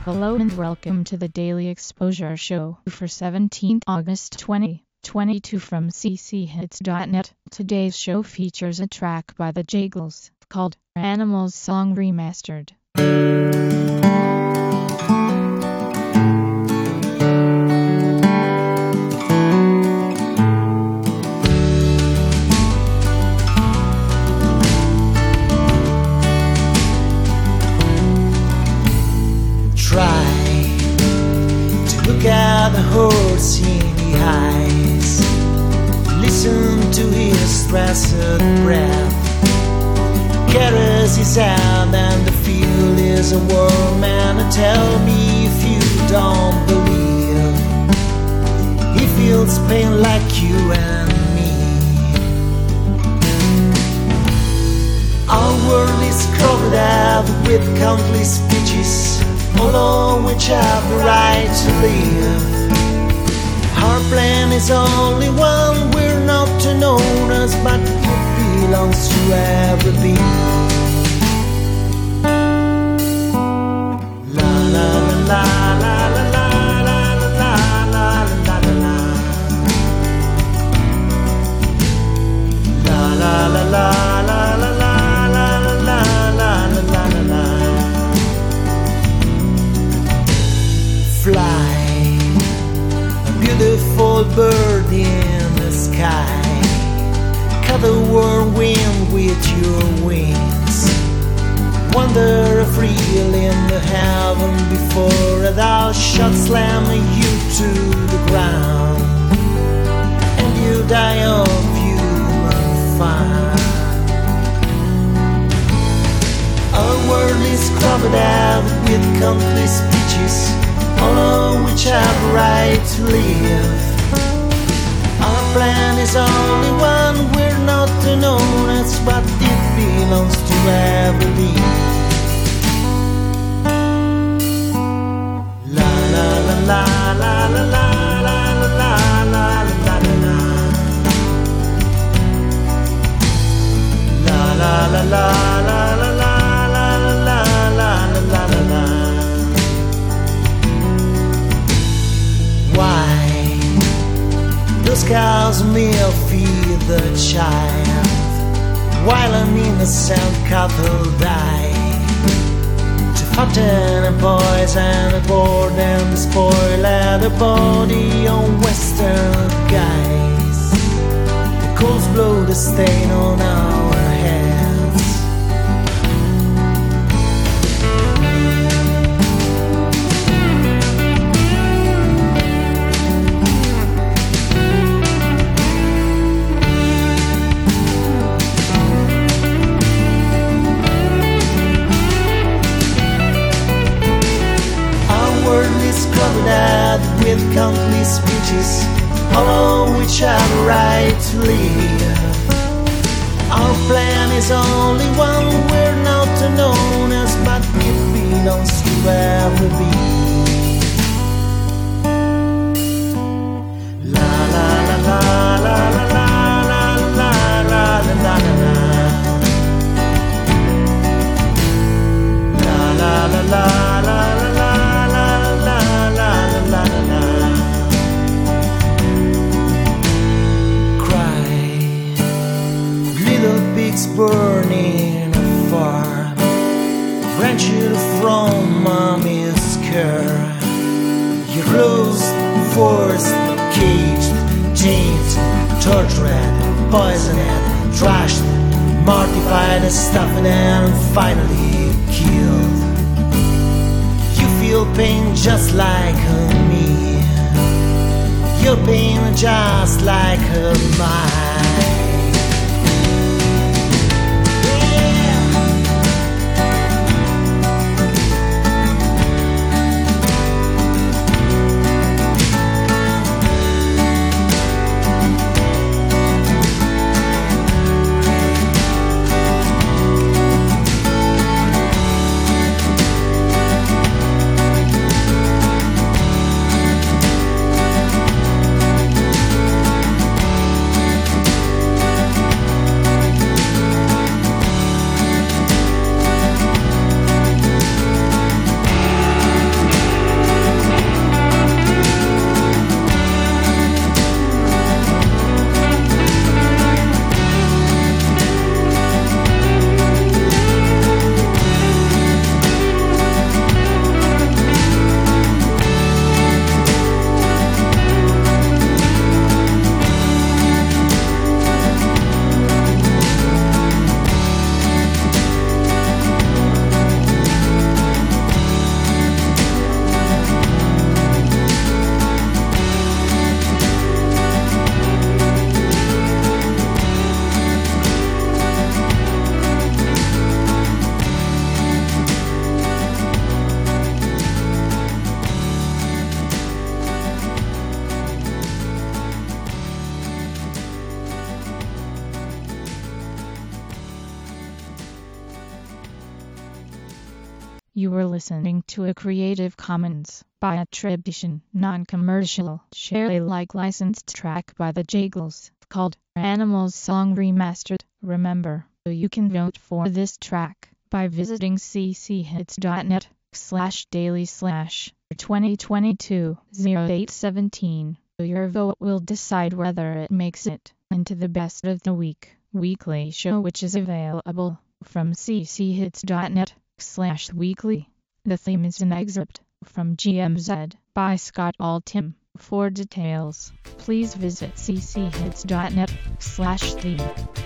Hello and welcome to the Daily Exposure Show for 17th August 2022 from cchits.net. Today's show features a track by the Jaggles called Animals Song Remastered. Look at the horse in the eyes, listen to his stressed breath, caress his hand and the field is a warm man. Tell me if you don't believe he feels pain like you and me. Our world is crowded out with countless speeches, all of which have the right to live. Our plan is only one, we're not to know us, but it belongs to every being. La la la la la la la la la la la la la la la la la la fly, a beautiful bird in the sky, cut the whirlwind with your wings, wander a thrill in the heaven before thou shalt slam you to the ground, and you die of human fire. Our world is crowded out with countless speeches, all of which have a right to live. Our plan is only one, we're not to know us, but it belongs to every being. La la la la la la la la la la la la la la la la la la la. Those cows will feed the child, while an innocent cattle die. To fatten and poison and board and spoil the body on western guys. The coals blow the stain on our heads. With countless speeches, all of which have a right to live. Our plan is only one, we're not to know us, but it belongs to every being. La la la la la la la la la la la la la la la. Burning a farm, wrenched from mommy's care. You're closed, forced, caged, chained, tortured, poisoned, trashed, mortified, stuffed, and finally killed. You feel pain just like me, your pain just like mine. You were listening to a Creative Commons by attribution, non-commercial, share Alike licensed track by the Jagles, called Animals Song Remastered. Remember, you can vote for this track by visiting cchits.net/daily/2022-0817. Your vote will decide whether it makes it into the Best of the Week weekly show, which is available from cchits.net/weekly. The theme is an excerpt from GMZ by Scott Altham. For details, please visit cchits.net/theme.